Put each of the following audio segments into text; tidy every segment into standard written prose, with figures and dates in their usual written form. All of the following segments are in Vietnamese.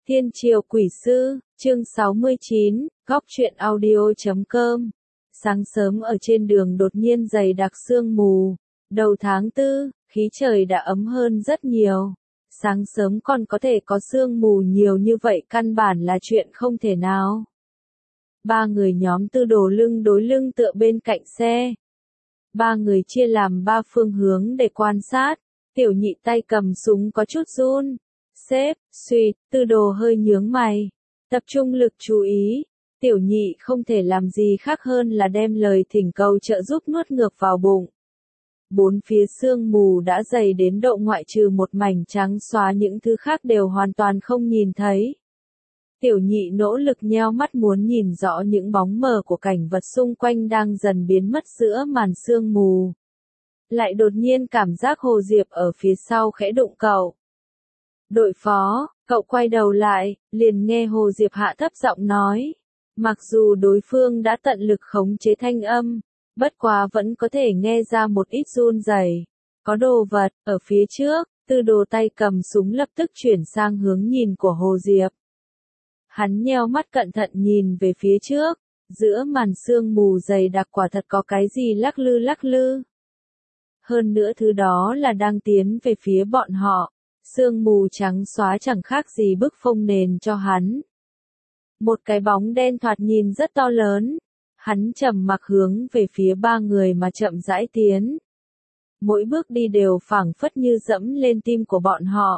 Thiên Triều Quỷ Sư, chương 69, góc truyện audio.com. Sáng sớm ở trên đường đột nhiên dày đặc sương mù. Đầu tháng 4, khí trời đã ấm hơn rất nhiều. Sáng sớm còn có thể có sương mù nhiều như vậy căn bản là chuyện không thể nào. Ba người nhóm Tư Đồ lưng đối lưng tựa bên cạnh xe. Ba người chia làm ba phương hướng để quan sát. Tiểu Nhị tay cầm súng có chút run. Sếp, suýt, Tư Đồ hơi nhướng mày. Tập trung lực chú ý. Tiểu Nhị không thể làm gì khác hơn là đem lời thỉnh cầu trợ giúp nuốt ngược vào bụng. Bốn phía sương mù đã dày đến độ ngoại trừ một mảnh trắng xóa, những thứ khác đều hoàn toàn không nhìn thấy. Tiểu Nhị nỗ lực nheo mắt muốn nhìn rõ những bóng mờ của cảnh vật xung quanh đang dần biến mất giữa màn sương mù. Lại đột nhiên cảm giác Hồ Diệp ở phía sau khẽ đụng cậu. Đội phó, cậu quay đầu lại, liền nghe Hồ Diệp hạ thấp giọng nói. Mặc dù đối phương đã tận lực khống chế thanh âm, bất quá vẫn có thể nghe ra một ít run rẩy. Có đồ vật, ở phía trước, Tư Đồ tay cầm súng lập tức chuyển sang hướng nhìn của Hồ Diệp. Hắn nheo mắt cẩn thận nhìn về phía trước, giữa màn sương mù dày đặc quả thật có cái gì lắc lư lắc lư. Hơn nữa thứ đó là đang tiến về phía bọn họ. Sương mù trắng xóa chẳng khác gì bức phông nền cho hắn. Một cái bóng đen thoạt nhìn rất to lớn. Hắn trầm mặc hướng về phía ba người mà chậm rãi tiến. Mỗi bước đi đều phảng phất như dẫm lên tim của bọn họ.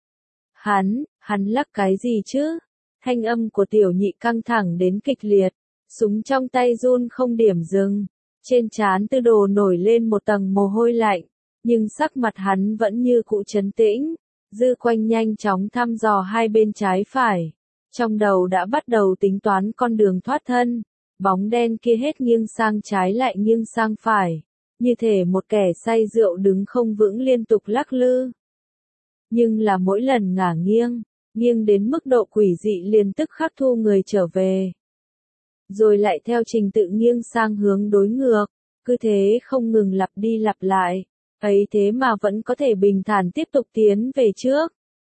Hắn lắc cái gì chứ? Thanh âm của Tiểu Nhị căng thẳng đến kịch liệt. Súng trong tay run không điểm dừng. Trên trán Tư Đồ nổi lên một tầng mồ hôi lạnh. Nhưng sắc mặt hắn vẫn như cũ trấn tĩnh. Dư quanh nhanh chóng thăm dò hai bên trái phải. Trong đầu đã bắt đầu tính toán con đường thoát thân. Bóng đen kia hết nghiêng sang trái lại nghiêng sang phải. Như thể một kẻ say rượu đứng không vững liên tục lắc lư. Nhưng là mỗi lần ngả nghiêng đến mức độ quỷ dị liền tức khắc thu người trở về. Rồi lại theo trình tự nghiêng sang hướng đối ngược. Cứ thế không ngừng lặp đi lặp lại. Ấy thế mà vẫn có thể bình thản tiếp tục tiến về trước.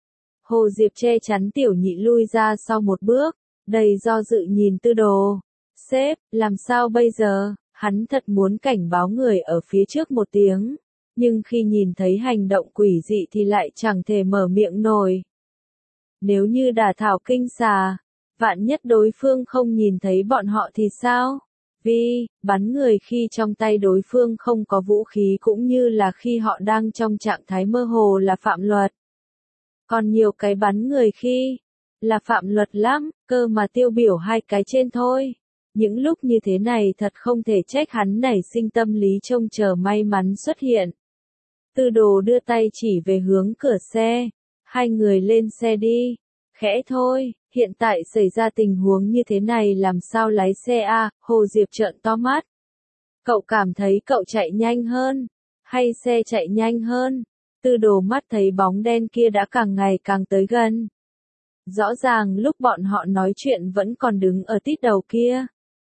Hồ Diệp che chắn Tiểu Nhị lui ra sau một bước, đầy do dự nhìn Tư Đồ. Sếp, làm sao bây giờ? Hắn thật muốn cảnh báo người ở phía trước một tiếng, nhưng khi nhìn thấy hành động quỷ dị thì lại chẳng thể mở miệng nổi. Nếu như đả thảo kinh xà, vạn nhất đối phương không nhìn thấy bọn họ thì sao? Vì, bắn người khi trong tay đối phương không có vũ khí cũng như là khi họ đang trong trạng thái mơ hồ là phạm luật. Còn nhiều cái bắn người khi là phạm luật lắm, cơ mà tiêu biểu hai cái trên thôi. Những lúc như thế này thật không thể trách hắn nảy sinh tâm lý trông chờ may mắn xuất hiện. Tư Đồ đưa tay chỉ về hướng cửa xe. Hai người lên xe đi. Khẽ thôi, hiện tại xảy ra tình huống như thế này làm sao lái xe à? Hồ Diệp trợn to mắt. Cậu cảm thấy cậu chạy nhanh hơn, hay xe chạy nhanh hơn? Tư Đồ mắt thấy bóng đen kia đã càng ngày càng tới gần. Rõ ràng lúc bọn họ nói chuyện vẫn còn đứng ở tít đầu kia.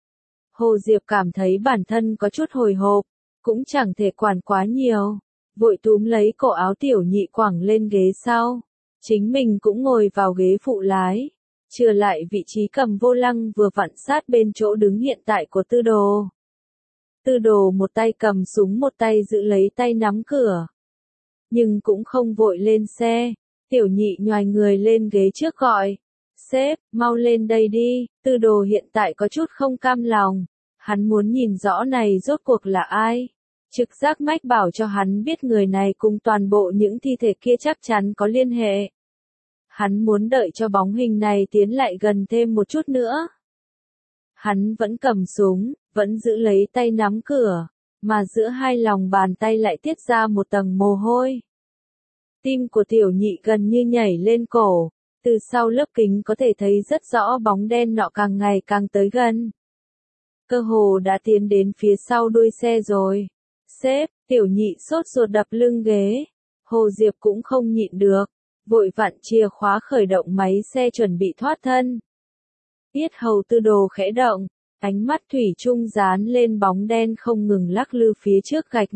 Hồ Diệp cảm thấy bản thân có chút hồi hộp, cũng chẳng thể quản quá nhiều. Vội túm lấy cổ áo Tiểu Nhị quẳng lên ghế sau. Chính mình cũng ngồi vào ghế phụ lái. Chừa lại vị trí cầm vô lăng vừa vặn sát bên chỗ đứng hiện tại của Tư Đồ. Tư Đồ một tay cầm súng một tay giữ lấy tay nắm cửa. Nhưng cũng không vội lên xe. Tiểu Nhị nhoài người lên ghế trước gọi. Sếp, mau lên đây đi. Tư Đồ hiện tại có chút không cam lòng. Hắn muốn nhìn rõ này rốt cuộc là ai. Trực giác mách bảo cho hắn biết người này cùng toàn bộ những thi thể kia chắc chắn có liên hệ. Hắn muốn đợi cho bóng hình này tiến lại gần thêm một chút nữa. Hắn vẫn cầm súng, vẫn giữ lấy tay nắm cửa, mà giữa hai lòng bàn tay lại tiết ra một tầng mồ hôi. Tim của Tiểu Nhị gần như nhảy lên cổ, từ sau lớp kính có thể thấy rất rõ bóng đen nọ càng ngày càng tới gần. Cơ hồ đã tiến đến phía sau đuôi xe rồi. Sếp, Tiểu Nhị sốt ruột đập lưng ghế. Hồ Diệp cũng không nhịn được, vội vặn chìa khóa khởi động máy xe chuẩn bị thoát thân. Yết hầu Tư Đồ khẽ động, ánh mắt thủy chung dán lên bóng đen không ngừng lắc lư phía trước gạch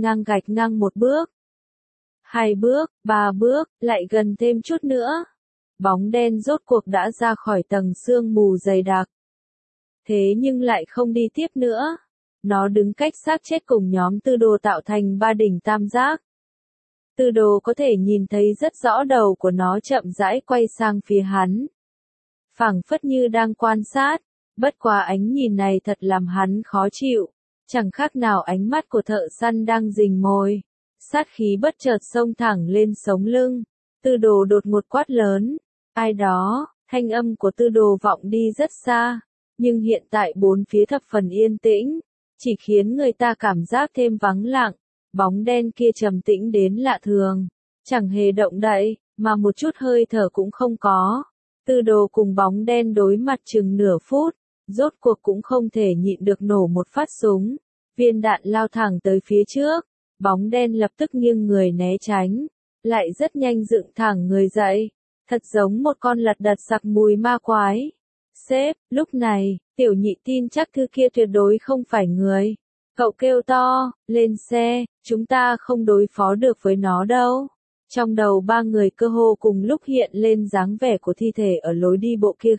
ngang một bước. 2 bước, 3 bước, lại gần thêm chút nữa. bóng đen rốt cuộc đã ra khỏi tầng sương mù dày đặc. Thế nhưng lại không đi tiếp nữa. Nó đứng cách xác chết cùng nhóm Tư Đồ tạo thành ba đỉnh tam giác. Tư Đồ có thể nhìn thấy rất rõ đầu của nó chậm rãi quay sang phía hắn. Phảng phất như đang quan sát, bất quá ánh nhìn này thật làm hắn khó chịu, chẳng khác nào ánh mắt của thợ săn đang rình mồi. Sát khí bất chợt xông thẳng lên sống lưng. Tư Đồ đột ngột quát lớn, ai đó, thanh âm của Tư Đồ vọng đi rất xa, nhưng hiện tại bốn phía thập phần yên tĩnh, chỉ khiến người ta cảm giác thêm vắng lặng. Bóng đen kia trầm tĩnh đến lạ thường, chẳng hề động đậy, mà một chút hơi thở cũng không có. Tư Đồ cùng bóng đen đối mặt chừng nửa phút, rốt cuộc cũng không thể nhịn được nổ một phát súng. Viên đạn lao thẳng tới phía trước, bóng đen lập tức nghiêng người né tránh, lại rất nhanh dựng thẳng người dậy, thật giống một con lật đật sặc mùi ma quái. Sếp, lúc này, Tiểu Nhị tin chắc thứ kia tuyệt đối không phải người. Cậu kêu to, lên xe, chúng ta không đối phó được với nó đâu. Trong đầu ba người cơ hồ cùng lúc hiện lên dáng vẻ của thi thể ở lối đi bộ kia,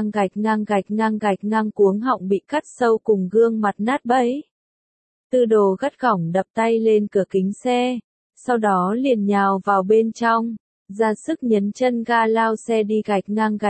gạch ngang cuống họng bị cắt sâu cùng gương mặt nát bấy. Tư Đồ gắt gỏng đập tay lên cửa kính xe, sau đó liền nhào vào bên trong, ra sức nhấn chân ga lao xe đi gạch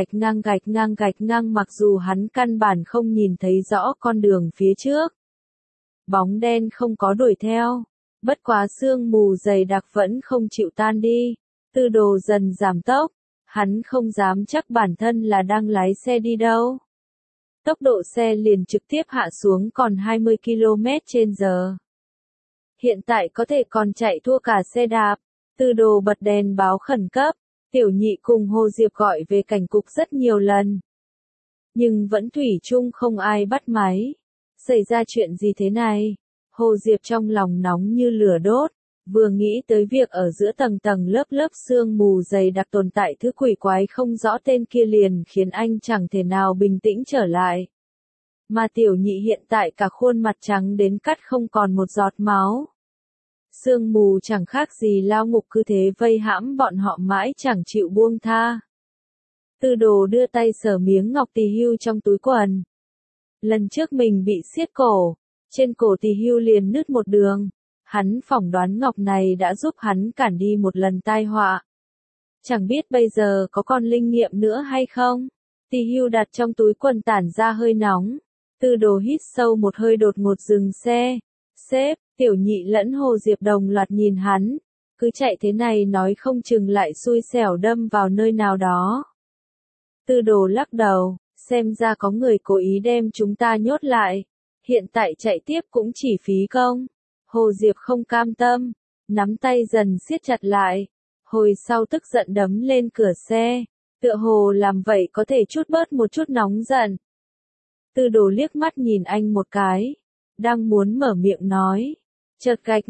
ngang mặc dù hắn căn bản không nhìn thấy rõ con đường phía trước. Bóng đen không có đuổi theo, bất quá sương mù dày đặc vẫn không chịu tan đi. Tư Đồ dần giảm tốc, hắn không dám chắc bản thân là đang lái xe đi đâu. Tốc độ xe liền trực tiếp hạ xuống còn 20 km/h. Hiện tại có thể còn chạy thua cả xe đạp. Tư Đồ bật đèn báo khẩn cấp, Tiểu Nhị cùng Hồ Diệp gọi về cảnh cục rất nhiều lần. Nhưng vẫn thủy chung không ai bắt máy. Xảy ra chuyện gì thế này? Hồ Diệp trong lòng nóng như lửa đốt, vừa nghĩ tới việc ở giữa tầng tầng lớp lớp sương mù dày đặc tồn tại thứ quỷ quái không rõ tên kia liền khiến anh chẳng thể nào bình tĩnh trở lại. Mà Tiểu Nhị hiện tại cả khuôn mặt trắng đến cắt không còn một giọt máu. Sương mù chẳng khác gì lao ngục, cứ thế vây hãm bọn họ mãi chẳng chịu buông tha. Tư Đồ đưa tay sờ miếng ngọc tỳ hưu trong túi quần. Lần trước mình bị siết cổ, trên cổ tỳ hưu liền nứt một đường. Hắn phỏng đoán ngọc này đã giúp hắn cản đi một lần tai họa. Chẳng biết bây giờ có còn linh nghiệm nữa hay không? Tỳ hưu đặt trong túi quần tản ra hơi nóng. Tư Đồ hít sâu một hơi đột ngột dừng xe. Sếp, Tiểu Nhị lẫn Hồ Diệp đồng loạt nhìn hắn. Cứ chạy thế này nói không chừng lại xui xẻo đâm vào nơi nào đó. Tư Đồ lắc đầu, xem ra có người cố ý đem chúng ta nhốt lại. Hiện tại chạy tiếp cũng chỉ phí công. Hồ Diệp không cam tâm, nắm tay dần siết chặt lại. Hồi sau tức giận đấm lên cửa xe, tựa hồ làm vậy có thể chút bớt một chút nóng giận. Tư Đồ liếc mắt nhìn anh một cái, đang muốn mở miệng nói, chợt gạch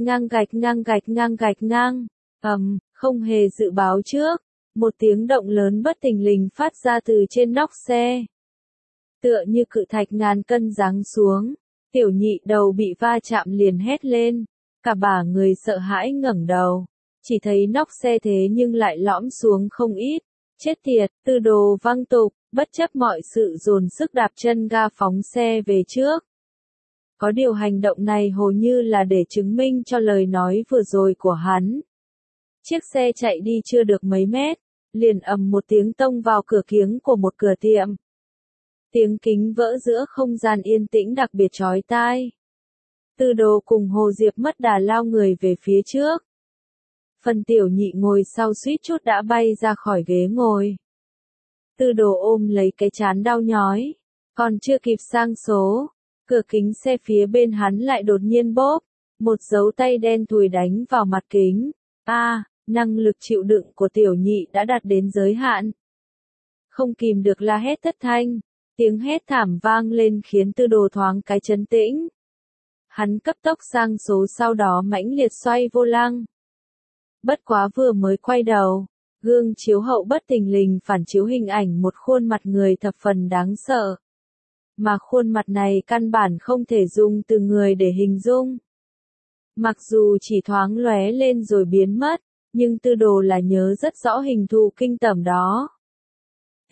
ngang, không hề dự báo trước, một tiếng động lớn bất thình lình phát ra từ trên nóc xe. Tựa như cự thạch ngàn cân giáng xuống, Tiểu Nhị đầu bị va chạm liền hét lên, cả ba người sợ hãi ngẩng đầu, chỉ thấy nóc xe thế nhưng lại lõm xuống không ít. Chết tiệt, Tư Đồ văng tục, bất chấp mọi sự dồn sức đạp chân ga phóng xe về trước. Có điều hành động này hầu như là để chứng minh cho lời nói vừa rồi của hắn. Chiếc xe chạy đi chưa được mấy mét, liền ầm một tiếng tông vào cửa kiếng của một cửa tiệm. Tiếng kính vỡ giữa không gian yên tĩnh đặc biệt chói tai. Tư Đồ cùng Hồ Diệp mất đà lao người về phía trước. Phần Tiểu Nhị ngồi sau suýt chút đã bay ra khỏi ghế ngồi. Tư Đồ ôm lấy cái trán đau nhói, còn chưa kịp sang số, cửa kính xe phía bên hắn lại đột nhiên bóp, một dấu tay đen thùi đánh vào mặt kính. Năng lực chịu đựng của Tiểu Nhị đã đạt đến giới hạn. Không kìm được la hét thất thanh, tiếng hét thảm vang lên khiến Tư Đồ thoáng cái trấn tĩnh. Hắn cấp tốc sang số, sau đó mãnh liệt xoay vô lăng. Bất quá vừa mới quay đầu, gương chiếu hậu bất thình lình phản chiếu hình ảnh một khuôn mặt người thập phần đáng sợ. Mà khuôn mặt này căn bản không thể dùng từ người để hình dung. Mặc dù chỉ thoáng lóe lên rồi biến mất, nhưng Tư Đồ là nhớ rất rõ hình thù kinh tởm đó.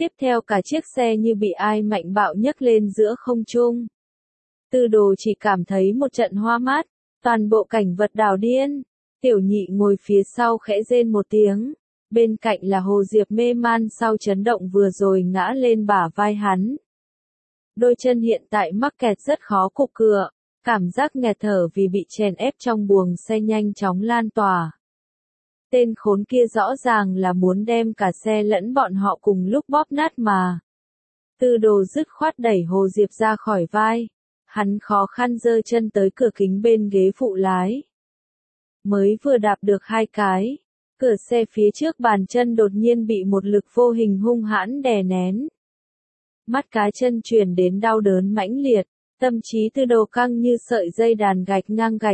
Tiếp theo cả chiếc xe như bị ai mạnh bạo nhấc lên giữa không trung. Tư Đồ chỉ cảm thấy một trận hoa mắt, toàn bộ cảnh vật đảo điên. Tiểu Nhị ngồi phía sau khẽ rên một tiếng, bên cạnh là Hồ Diệp mê man sau chấn động vừa rồi ngã lên bả vai hắn. Đôi chân hiện tại mắc kẹt rất khó cục cựa, cảm giác nghẹt thở vì bị chèn ép trong buồng xe nhanh chóng lan tỏa. Tên khốn kia rõ ràng là muốn đem cả xe lẫn bọn họ cùng lúc bóp nát mà. Tư Đồ dứt khoát đẩy Hồ Diệp ra khỏi vai. Hắn khó khăn giơ chân tới cửa kính bên ghế phụ lái. Mới vừa đạp được 2 cái, cửa xe phía trước bàn chân đột nhiên bị một lực vô hình hung hãn đè nén. Mắt cá chân truyền đến đau đớn mãnh liệt, tâm trí Tư Đồ căng như sợi dây đàn gạch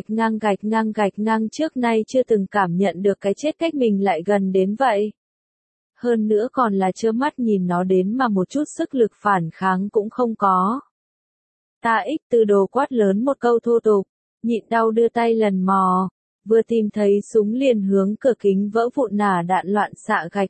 ngang trước nay chưa từng cảm nhận được cái chết cách mình lại gần đến vậy. Hơn nữa còn là trơ mắt nhìn nó đến mà một chút sức lực phản kháng cũng không có. Ta ích Tư Đồ quát lớn một câu thô tục, nhịn đau đưa tay lần mò, vừa tìm thấy súng liền hướng cửa kính vỡ vụn nả đạn loạn xạ gạch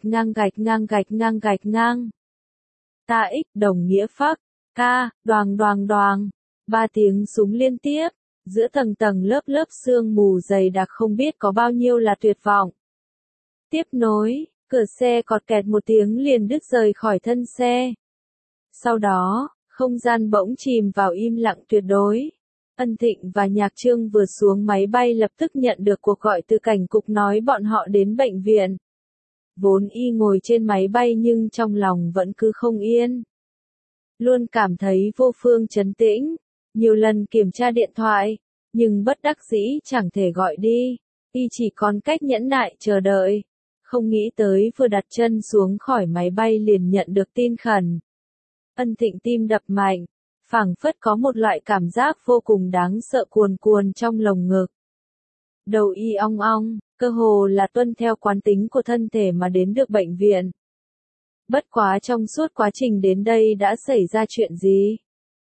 ngang. Ta ích đồng nghĩa phắc, ca, đoàng, 3 tiếng súng liên tiếp, giữa tầng tầng lớp sương mù dày đặc không biết có bao nhiêu là tuyệt vọng. Tiếp nối, cửa xe cọt kẹt một tiếng liền đứt rời khỏi thân xe. Sau đó, không gian bỗng chìm vào im lặng tuyệt đối. Ân Thịnh và Nhạc Trương vừa xuống máy bay lập tức nhận được cuộc gọi từ cảnh cục nói bọn họ đến bệnh viện. Vốn y ngồi trên máy bay nhưng trong lòng vẫn cứ không yên. Luôn cảm thấy vô phương trấn tĩnh, nhiều lần kiểm tra điện thoại, nhưng bất đắc dĩ chẳng thể gọi đi. Y chỉ còn cách nhẫn nại chờ đợi. Không nghĩ tới vừa đặt chân xuống khỏi máy bay liền nhận được tin khẩn. Ân Thịnh tim đập mạnh, phảng phất có một loại cảm giác vô cùng đáng sợ cuồn trong lồng ngực. Đầu y ong ong, cơ hồ là tuân theo quán tính của thân thể mà đến được bệnh viện. Bất quá trong suốt quá trình đến đây đã xảy ra chuyện gì?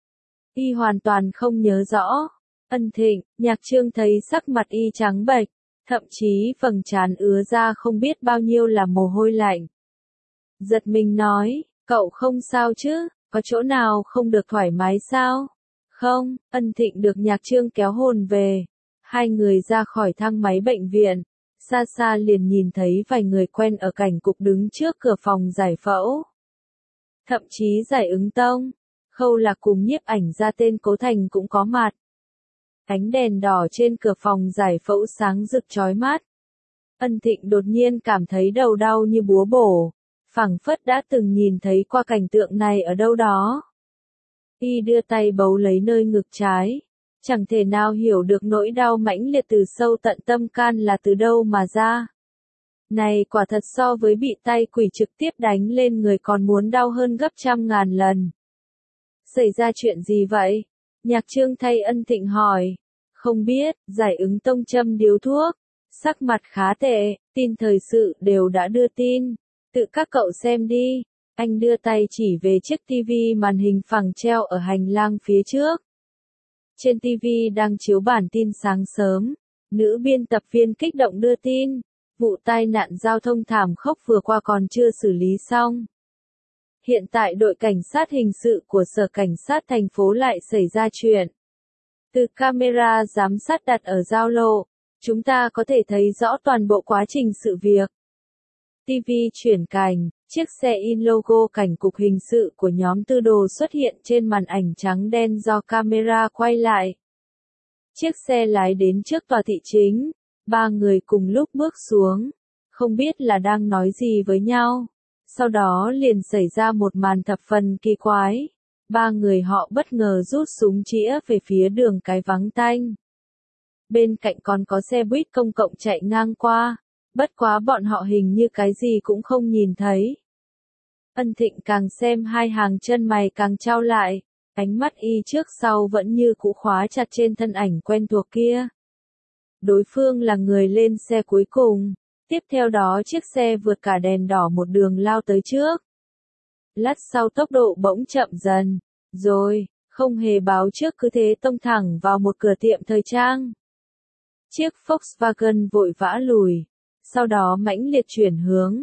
Y hoàn toàn không nhớ rõ. Ân Thịnh, Nhạc Trương thấy sắc mặt y trắng bệch, thậm chí phần trán ứa ra không biết bao nhiêu là mồ hôi lạnh. Giật mình nói, cậu không sao chứ, có chỗ nào không được thoải mái sao? Không, Ân Thịnh được Nhạc Trương kéo hồn về. Hai người ra khỏi thang máy bệnh viện, xa xa liền nhìn thấy vài người quen ở cảnh cục đứng trước cửa phòng giải phẫu. Thậm chí Giải Ứng Tông, Khâu Lạc cùng nhiếp ảnh ra tên Cố Thành cũng có mặt. Ánh đèn đỏ trên cửa phòng giải phẫu sáng rực chói mắt. Ân Thịnh đột nhiên cảm thấy đầu đau như búa bổ, phảng phất đã từng nhìn thấy qua cảnh tượng này ở đâu đó. Y đưa tay bấu lấy nơi ngực trái, chẳng thể nào hiểu được nỗi đau mãnh liệt từ sâu tận tâm can là từ đâu mà ra. Này quả thật so với bị tay quỷ trực tiếp đánh lên người còn muốn đau hơn gấp trăm ngàn lần. Xảy ra chuyện gì vậy? Nhạc Trương thay Ân Thịnh hỏi. Không biết, Giải Ứng Tông châm điếu thuốc. Sắc mặt khá tệ, tin thời sự đều đã đưa tin. Tự các cậu xem đi. Anh đưa tay chỉ về chiếc tivi màn hình phẳng treo ở hành lang phía trước. Trên tivi đang chiếu bản tin sáng sớm. Nữ biên tập viên kích động đưa tin. Vụ tai nạn giao thông thảm khốc vừa qua còn chưa xử lý xong. Hiện tại đội cảnh sát hình sự của Sở Cảnh sát thành phố lại xảy ra chuyện. Từ camera giám sát đặt ở giao lộ, chúng ta có thể thấy rõ toàn bộ quá trình sự việc. TV chuyển cảnh, chiếc xe in logo cảnh cục hình sự của nhóm Tư Đồ xuất hiện trên màn ảnh trắng đen do camera quay lại. Chiếc xe lái đến trước tòa thị chính, 3 người cùng lúc bước xuống, không biết là đang nói gì với nhau. Sau đó liền xảy ra một màn thập phần kỳ quái. 3 người họ bất ngờ rút súng chĩa về phía đường cái vắng tanh. Bên cạnh còn có xe buýt công cộng chạy ngang qua, bất quá bọn họ hình như cái gì cũng không nhìn thấy. Ân Thịnh càng xem hai hàng chân mày càng chau lại, ánh mắt y trước sau vẫn như cũ khóa chặt trên thân ảnh quen thuộc kia. Đối phương là người lên xe cuối cùng. Tiếp theo đó chiếc xe vượt cả đèn đỏ một đường lao tới trước. Lát sau tốc độ bỗng chậm dần, rồi, không hề báo trước cứ thế tông thẳng vào một cửa tiệm thời trang. Chiếc Volkswagen vội vã lùi, sau đó mãnh liệt chuyển hướng,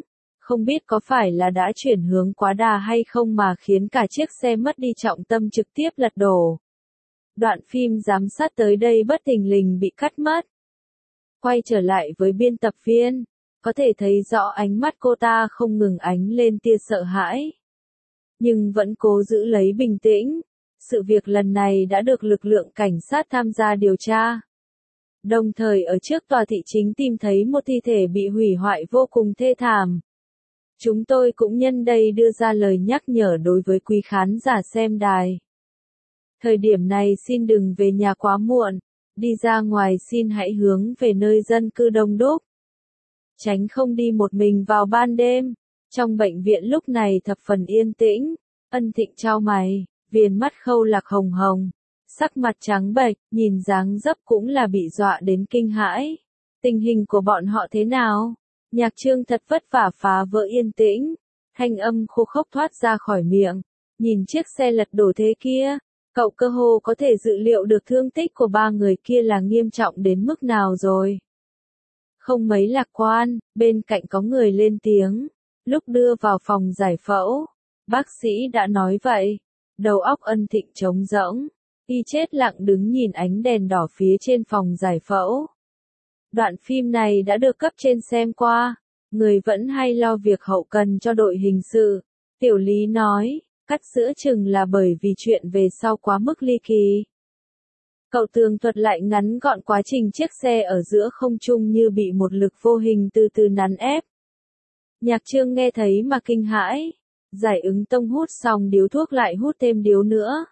Không biết có phải là đã chuyển hướng quá đà hay không mà khiến cả chiếc xe mất đi trọng tâm trực tiếp lật đổ. Đoạn phim giám sát tới đây bất thình lình bị cắt mất. Quay trở lại với biên tập viên, có thể thấy rõ ánh mắt cô ta không ngừng ánh lên tia sợ hãi. Nhưng vẫn cố giữ lấy bình tĩnh. Sự việc lần này đã được lực lượng cảnh sát tham gia điều tra. Đồng thời ở trước tòa thị chính tìm thấy một thi thể bị hủy hoại vô cùng thê thảm. Chúng tôi cũng nhân đây đưa ra lời nhắc nhở đối với quý khán giả xem đài. Thời điểm này xin đừng về nhà quá muộn, đi ra ngoài xin hãy hướng về nơi dân cư đông đúc. Tránh không đi một mình vào ban đêm. Trong bệnh viện lúc này thập phần yên tĩnh, Ân Thịnh chau mày, viền mắt Khâu Lạc hồng hồng, sắc mặt trắng bệch, nhìn dáng dấp cũng là bị dọa đến kinh hãi. Tình hình của bọn họ thế nào? Nhạc Trương thật vất vả phá vỡ yên tĩnh, thanh âm khô khốc thoát ra khỏi miệng. Nhìn chiếc xe lật đổ thế kia, cậu cơ hồ có thể dự liệu được thương tích của ba người kia là nghiêm trọng đến mức nào rồi. Không mấy lạc quan, bên cạnh có người lên tiếng. Lúc đưa vào phòng giải phẫu, bác sĩ đã nói vậy. Đầu óc Ân Thịnh trống rỗng, y chết lặng đứng nhìn ánh đèn đỏ phía trên phòng giải phẫu. Đoạn phim này đã được cấp trên xem qua, người vẫn hay lo việc hậu cần cho đội hình sự. Tiểu Lý nói, cắt giữa chừng là bởi vì chuyện về sau quá mức ly kỳ. Cậu tường thuật lại ngắn gọn quá trình chiếc xe ở giữa không trung như bị một lực vô hình từ từ nắn ép. Nhạc Trương nghe thấy mà kinh hãi. Giải Ứng Tông hút xong điếu thuốc lại hút thêm điếu nữa.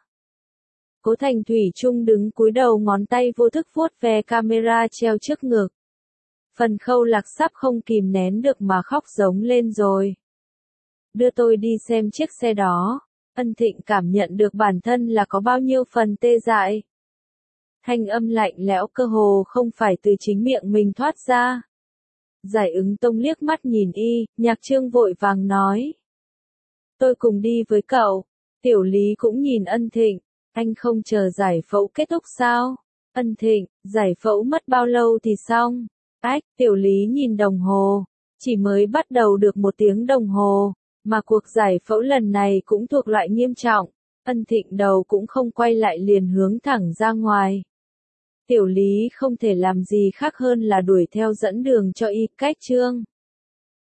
Cố Thành thủy chung đứng cúi đầu ngón tay vô thức vuốt ve camera treo trước ngực. Phần Khâu Lạc sắp không kìm nén được mà khóc giống lên rồi. Đưa tôi đi xem chiếc xe đó. Ân Thịnh cảm nhận được bản thân là có bao nhiêu phần tê dại. Thanh âm lạnh lẽo cơ hồ không phải từ chính miệng mình thoát ra. Giải Ứng Tông liếc mắt nhìn y, Nhạc Trương vội vàng nói. Tôi cùng đi với cậu. Tiểu Lý cũng nhìn Ân Thịnh, anh không chờ giải phẫu kết thúc sao? Ân Thịnh, giải phẫu mất bao lâu thì xong? Ách, Tiểu Lý nhìn đồng hồ, chỉ mới bắt đầu được 1 tiếng đồng hồ, mà cuộc giải phẫu lần này cũng thuộc loại nghiêm trọng. Ân Thịnh đầu cũng không quay lại liền hướng thẳng ra ngoài. Tiểu Lý không thể làm gì khác hơn là đuổi theo dẫn đường cho y. Cách Trương.